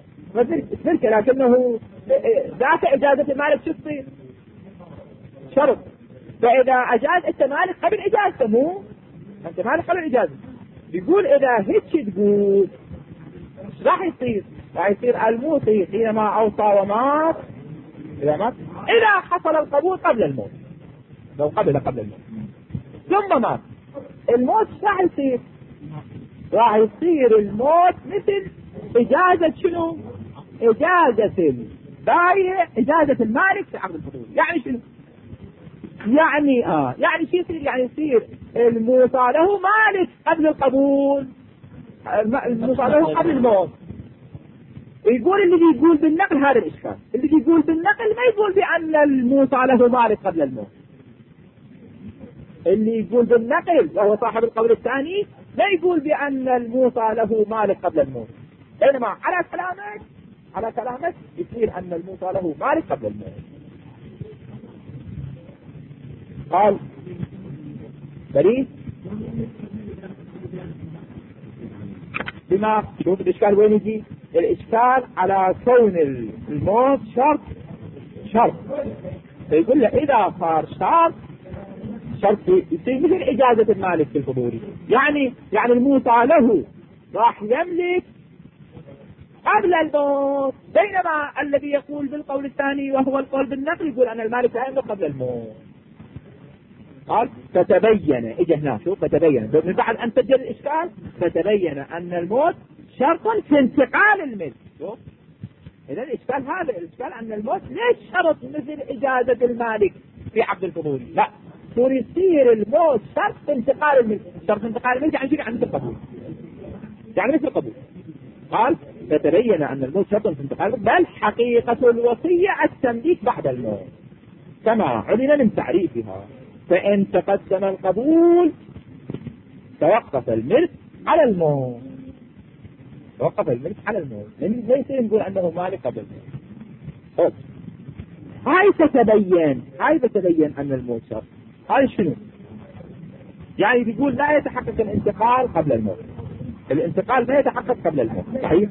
لكنه ذات إجازة المالك شو تصير؟ شرط. فإذا أجاز أنت مالك قبل إجازته، مو أنت مالك قبل إجازته، بيقول إذا هيك تقول راح يصير الموصي حينما أوصى ومات إذا حصل القبول قبل الموت، لو قبل الموت ثم مات الموت راح يصير الموت مثل إجازة شنو؟ إجازة البايع، إجازة المالك في عقد الفضول. يعني شنو؟ يعني شو يصير؟ يعني يصير الموصى له مالك قبل القبول، الموصى له قبل الموت. ويقول اللي يقول بالنقل هذا الإشكال، اللي يقول بالنقل ما يقول بأن الموصى له مالك قبل الموت. اللي يقول بالنقل وهو صاحب القول الثاني لا يقول بأن الموصى له مالك قبل الموت، بينما على كلامك يصير أن الموصى له مالك قبل الموت. قال بريء بما شوف الإشكال وين يجي؟ الإشكال على كون الموت شرط فيقول له إذا صار شرط يصير مثل إجازة المالك في الفضولي. يعني الموصى له راح يملك قبل الموت، بينما الذي يقول بالقول الثاني وهو القول بالنقل يقول أن المالك لا يملك قبل الموت. قال فتبين، اجى هنا شوف فتبين من بعد أن تجد الإشكال، فتبين أن الموت شرط في انتقال الملك. شوف إذا الإشكال هذا، الإشكال أن الموت ليش شرط مثل إجازة المالك في عقد الفضولي؟ لا، يصير الموت شرط في انتقال الملك. شرط انتقال الملك يعني شو؟ يعني مثل القبول، يعني مثل القبول. قال فتبين أن الموت شرط في انتقال الملك، بل حقيقة الوصية التمليك بعد الموت كما علم من تعريفها. فإن تقدم القبول توقف الملك على الموت، توقف الملك على الموت، لا يصير نقول أنه مالك قبل الموت. هاي تتبين أن الموت شرط. هاي شنو؟ يعني بيقول لا يتحقق الانتقال قبل الموت، الانتقال ما يتحقق قبل الموت، صحيح؟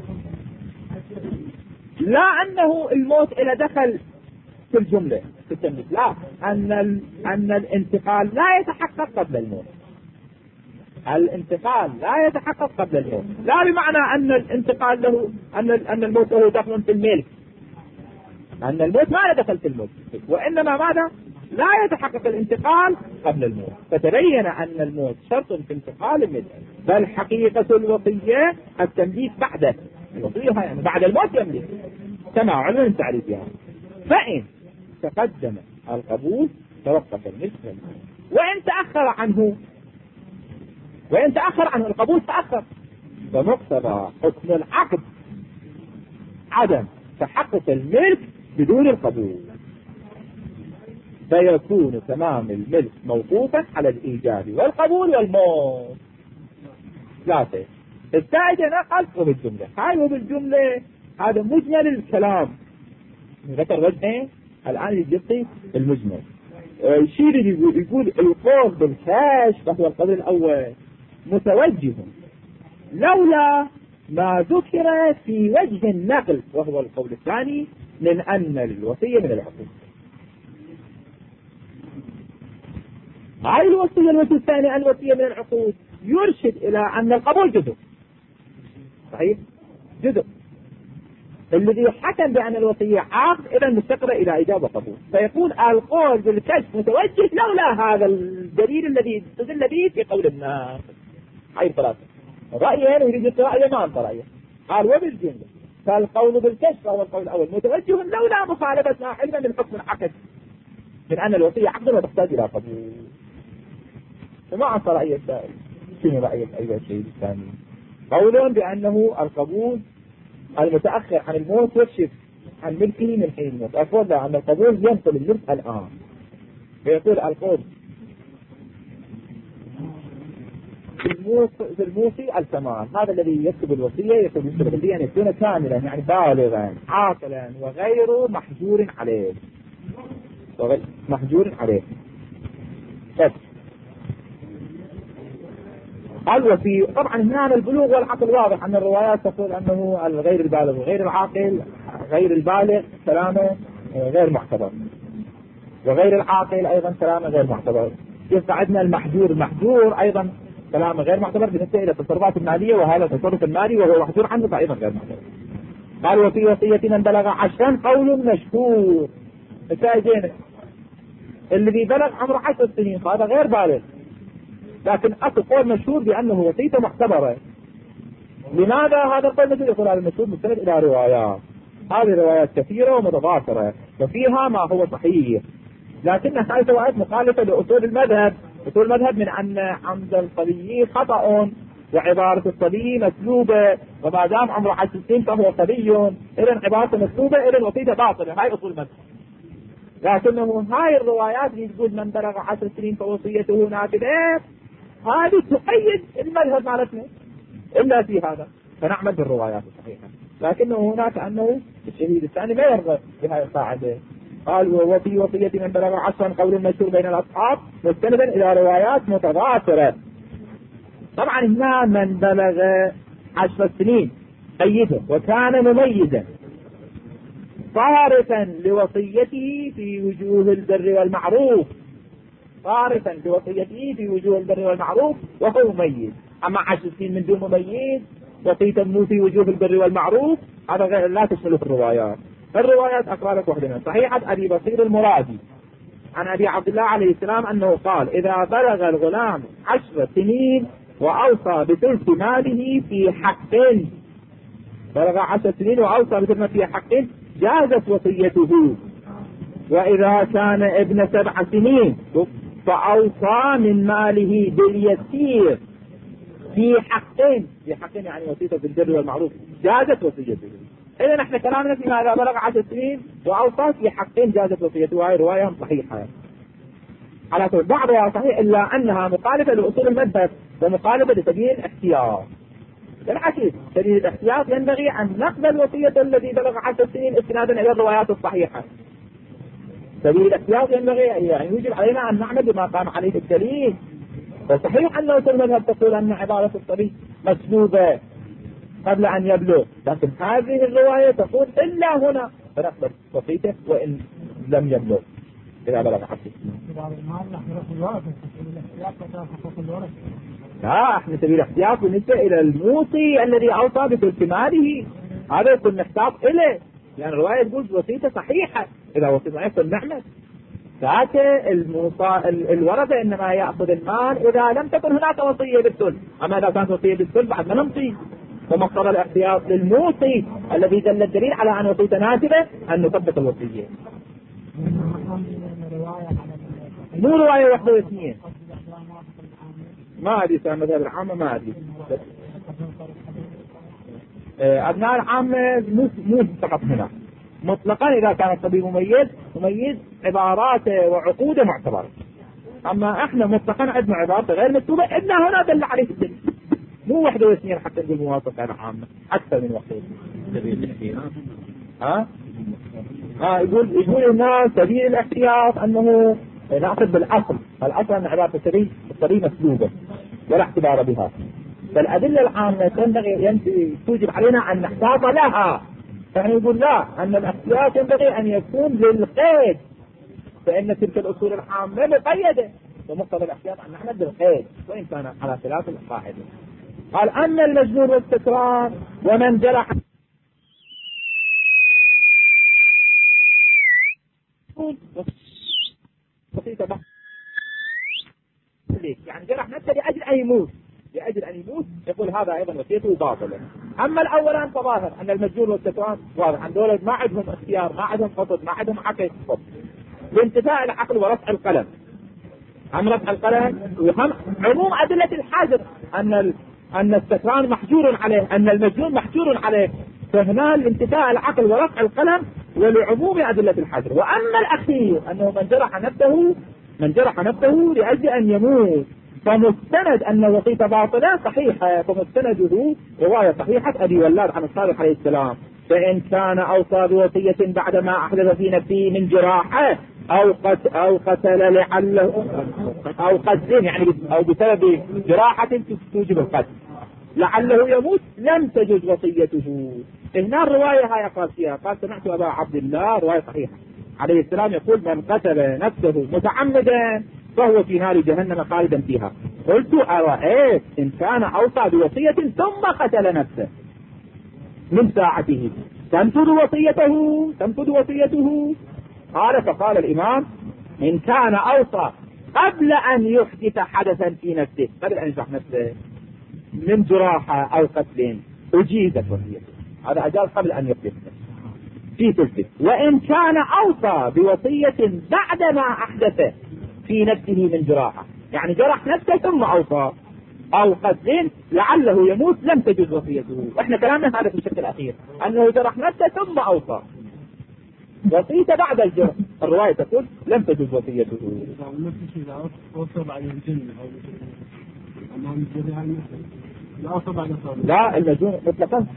لا أنه الموت إلى دخل في الجملة في التمليك، لا، أن الانتقال لا يتحقق قبل الموت. الانتقال لا يتحقق قبل الموت، لا بمعنى أن الانتقال له أن الموت له دخل في الملك، أن الموت ما له دخل في الملك، وإنما ماذا؟ لا يتحقق الانتقال قبل الموت. فتبين أن الموت شرط في انتقال الملك، بل حقيقة الوصية التمليك بعده، الوصية يعني بعد الموت يملك كما علم من تعريفها. فإن تقدم القبول توقف الملك، وإن تأخر عنه القبول تأخر، فمقتضى حكم العقد عدم تحقق الملك بدون القبول، فيكون تمام الملك موقوفا على الإيجاب والقبول والموت. ثلاثة السائد نقل وبالجملة. هاي وبالجملة هذا مجمل الكلام، ذكر وجهين الآن يجطي المجمل. يشير يقول القول بالكشف وهو القول الأول متوجه لولا ما ذكر في وجه النقل وهو القول الثاني من أن الوصية من العقود. هاي الوصية الوجه الثاني الوصية من العقود يرشد إلى أن القبول جزء، صحيح؟ جزء الذي حكم بأن الوصية عقد إذا مستقرة إلى إجابة قبول، فيقول القول بالكشف متوجه لولا هذا الدليل الذي تدل به في قول الناس. هاي ثلاثة رأيين ويريد رأيه ما أنت رأيه. قال وبالجملة فالقول بالكشف هو القول الأول متوجه لولا مخالفة ما علم من حكم العقد من أن الوصية عقد وتحتاج إلى قبول. فما أنت رأيه السائل؟ شنو رأيك أيها الشيء الثاني؟ قولون بأنه القبول المتأخر عن الموت يكشف عن ملكه من حين الموت، أقول له أن القبول ينقل الملك الآن. فيقول القول في الموصي الكمال، هذا الذي يكتب الوصية يكتب أن يكون كاملا يعني بالغا عاقلا وغير محجور عليه، الوصي طبعا هنا البلوغ والعقل واضح أن الروايات تقول أنه الغير البالغ وغير العاقل غير البالغ كلامه غير معتبر، وغير العاقل أيضا كلامه غير معتبر. يبقى عندنا المحجور أيضا كلامه غير معتبر بالنسبة إلى التصرفات المالية، وهذا التصرف المالي وهو محجور عنه فأيضا غير معتبر. قال وفي وصية من بلغ 10 قول مشهور. السائدين الذي بلغ عمره 10 سنين هذا غير بالغ، لكن أصل قول مشهور بأنه وصيته معتبرة. لماذا هذا القول مشهور؟ يقول هذا المشهور مستند إلى روايات، هذه روايات كثيرة ومتضافرة وفيها ما هو صحيح، لكن هذه روايات مخالفة لأصول المذهب. أصول المذهب من أن عمد الصبي خطأ وعبارة الصبي مسلوبة، وما دام عمره 10 سنين فهو صبي، إذن عبارة مسلوبة إذن وصيته باطلة. هاي أصول المذهب. لكنه هاي الروايات اللي تقول من بلغ 10 سنين فوصيته نافذة، هذه تقيد المذهب مالتنا إلا في هذا، فنعمل بالروايات الصحيحة. لكنه هناك أنه الشهيد الثاني ما يرغب بهذه القاعدة. قال وفي وصية من بلغ 10 قول مشهور بين الأصحاب مستندا إلى روايات متضافرة. طبعا هنا من بلغ 10 سنين قيده وكان مميزا، صارفا لوصيته في وجوه البر والمعروف، صارفا لوصيته في وجوه البر والمعروف وهو مميز. أما 10 سنين من دون مميز وصية مو في وجوه البر والمعروف هذا غير لا تشمله في الروايات. الروايات أقرأ لك واحدة منها. صحيحة أبي بصير المرادي عن أبي عبد الله عليه السلام أنه قال: إذا بلغ الغلام 10 سنين وأوصى بثلث ماله في حق، بلغ 10 سنين وأوصى بثلث ماله في حق جازت وصيته. وإذا كان ابن 7 سنين فأوصى من ماله باليسير في حقين، في حقين يعني وصيته بالبر والمعروف، جازت وصيته. إذا نحن كلامنا فيما إذا بلغ 10 سنين وأوصى في حقين جازت وصيته. هاي رواية صحيحة على كل بعضها صحيح، إلا أنها مخالفة لأصول المذهب ومخالفة لسبيل الاحتياط. بالعكس سبيل الاحتياط ينبغي أن نقبل وصية الذي بلغ 10 سنين استنادا إلى الروايات الصحيحة. سبيل الاحتياط ينبغي يعني يجب علينا أن نعمل بما قام عليه الدليل. وصحيح أن أصول المذهب تقول أن عبارة الصبي مسلوبة قبل أن يبلغ، لكن هذه الرواية تقول إلا هنا فنقبل وصيته وإن لم يبلغ إذا بلغ 10 سنين. لا، احنا سبيل الاحتياط بالنسبة إلى الموصي الذي أوصى بثلث ماله، هذا يكون نحتاط إليه، لأن الرواية تقول وصيته صحيحة. إذا وصيته يكون نعمل ذاك الورثة إنما يأخذ المال إذا لم تكن هناك وصية بالثلث. أما إذا كانت وصية بالثلث بعد ما نمضي. ومقتضى الاحتياط للموصي الذي دل الدليل على أن وصيته ناسبة أن نثبت الوصية. مو رواية واحدة واثنين، ما أدري سامة مذهب العامة، ما أدري أبناء العامة مو فقط هنا مطلقا. إذا كان الطبيب مميز عباراته وعقوده معتبرة. أما إحنا مطلقا عندنا عبارة غير مكتوبة إلا هنا دل عليه الدليل. مو واحدة واثنين حتى نقول موافقة العامة، أكثر من واحدة. يقول الناس سبيل الاحتياط أنه نأخذ بالأصل. الأصل أن عبارة الطبيب مسلوبة ولا اعتبار بها. فالأدلة العامة توجب علينا أن نحتاط لها. فإحنا يقول لا، أن الاحتياط ينبغي أن يكون للقيد، فإن تلك الأصول العامة مقيدة، ومقتضى الاحتياط أن نعمل بالقيد وإن كان على خلاف القاعدة. قال: أن المجنون والسكران ومن جرح يعني جرح نفسه لأجل أن يموت، يقول هذا أيضا وصيته باطلة. أما الأولان فظاهر أن المجنون والسكران واضح أن دول ما عندهم اختيار، ما عندهم خطط، ما عندهم عقل، بانتفاء العقل ورفع القلم. هم رفع القلم وهم عموم أدلة الحاجر أن السكران محجور عليه، أن المجنون محجور عليه. فهنا الانتفاء العقل ورفع القلم ولعموم أدلة الحاجر. وأما الأخير أنه من جرح نفسه لأجل أن يموت، فمستند أن وصيته باطلة صحيحة، فمستنده رواية صحيحة أبي ولاد عن الصادق عليه السلام: فإن كان أوصى بوصية بعدما أحدث في نفسه من جراحة أو قتل لعله أو قتل، يعني أو بسبب جراحة توجب القتل لعله يموت، لم تجوز وصيته. هنا الرواية هاي قال فيها، قال: سمعت أبا عبد الله رواية صحيحة عليه السلام يقول: من قتل نفسه متعمدا فهو في نار جهنم خالدا فيها. قلت: أرأيت إن كان أوصى بوصية ثم قتل نفسه من ساعته تنفذ وصيته؟ قال: فقال الإمام: إن كان أوصى قبل أن يحدث حدثا في نفسه، قبل أن يجرح نفسه من جراحة أو قتل، أجيزت وصيته. هذا أجاز قبل أن يحدث في تلك. وإن كان أوصى بوصية بعدما أحدث في نفسه من جراحة، يعني جرح نفسه ثم أوصى، أو قتل لعله يموت، لم تجوز وصيته. وإحنا كلامنا هذا في الشكل الأخير، أنه جرح نفسه ثم أوصى، وصيته بعد الجرح. الرواية تقول لم تجوز وصيته. لا، المجنون مطلقا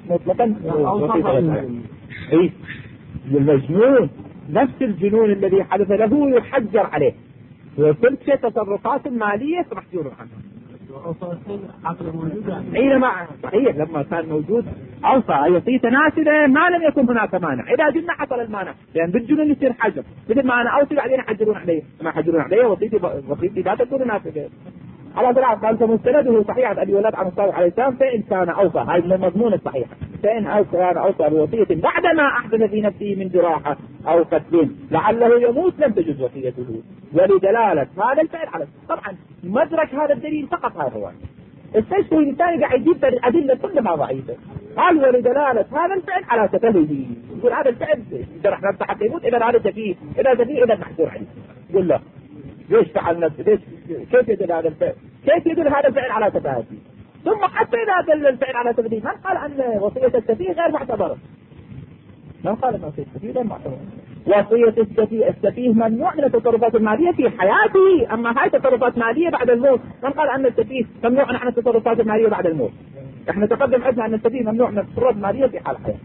إيه؟ المجنون نفس الجنون الذي حدث له يحجر عليه، وتلك تصرفات مالية محجور عنها. حينما صحيح لما كان موجود أوصى وصية ناسلة ما لم يكن هناك مانع. إذا جلنا حصل المانع لأن بالجنون يصير حجر مثل ما أنا أوصي بعدين يحجرون عليه، ما يحجرون عليه وصيتي لا تكون ناسلة. على طلع قال فمستنده صحيح عن أبي ولد عن الصالح عليه السلام فإن كان أوصى، هاي من المضمون الصحيح، فإن كان أوصى بوصية بعدما أحدث في نفسه من جراحة أو قتل لعله يموت لم تجوز وصيته ولدلالة هذا الفعل على طبعا مدرك هذا الدليل فقط هذا هو. التشهير الثاني قاعد يجيب الأدلة كلها ضعيفة. قال ولدلالة هذا الفعل على سفهه، يقول هذا الفعل جرح نفسه حتى يموت إذا هذا سفيه إذا محجور عليه. يقول له ليش فعل نفسه؟ ليش كيف يدل هذا الفعل؟ كيف يدل هذا الفعل على سفهته؟ ثم حتى إذا دل الفعل على سفهه من قال أن وصية السفيه غير معتبرة؟ من قال أن وصية السفيه غير معتبرة؟ وصية السفيه ممنوع من التصرفات المالية في حياته، أما هاي تصرفات مالية بعد الموت. من قال أن السفيه ممنوع عن التصرفات المالية بعد الموت؟ احنا تقدم عندنا أن السفيه ممنوع من التصرفات المالية في حال الحياة.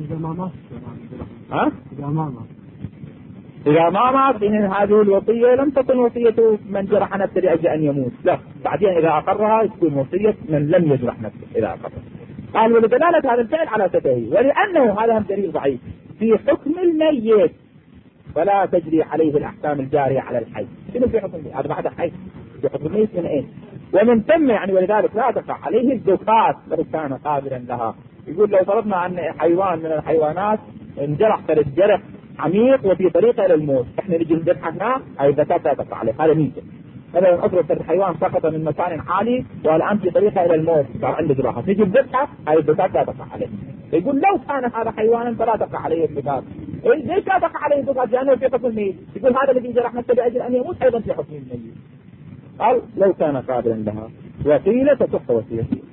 إذا ما مات إن هذه الوصية لم تكن وصية من جرح نفسه لأجل أن يموت، لا، بعدين إذا أقرها تكون وصية من لم يجرح نفسه إذا أقرها. قال ولدلالة هذا الفعل على سفهه ولأنه هذا دليل ضعيف في حكم الميت فلا تجري عليه الأحكام الجارية على الحي. شنو في حكم هذا بعد حي؟ في حكم الميت من إيه؟ ومن ثم يعني ولذلك لا تقع عليه الزكاة لو كان قابلا لها. يقول لو فرضنا أن حيوان من الحيوانات انجرح جرح عميق وفي طريقه الى الموت، احنا نجي نذبحه هنا، هاي الزكاه لا تقع عليه، هذا ميت. مثلا افرض الحيوان سقط من مكان عالي والان في طريقه الى الموت صار عنده جراحه، نجي نذبحه، هاي الزكاه لا تقع عليه. يقول لو كان هذا حيوانا فلا تقع عليه الزكاه. ليش لا تقع عليه الزكاه؟ لانه في حكم الميت. يقول هذا الذي جرح نفسه لاجل ان يموت ايضا في حكم الميت. قال لو كان قابلا لها وقيل تصح وصيته.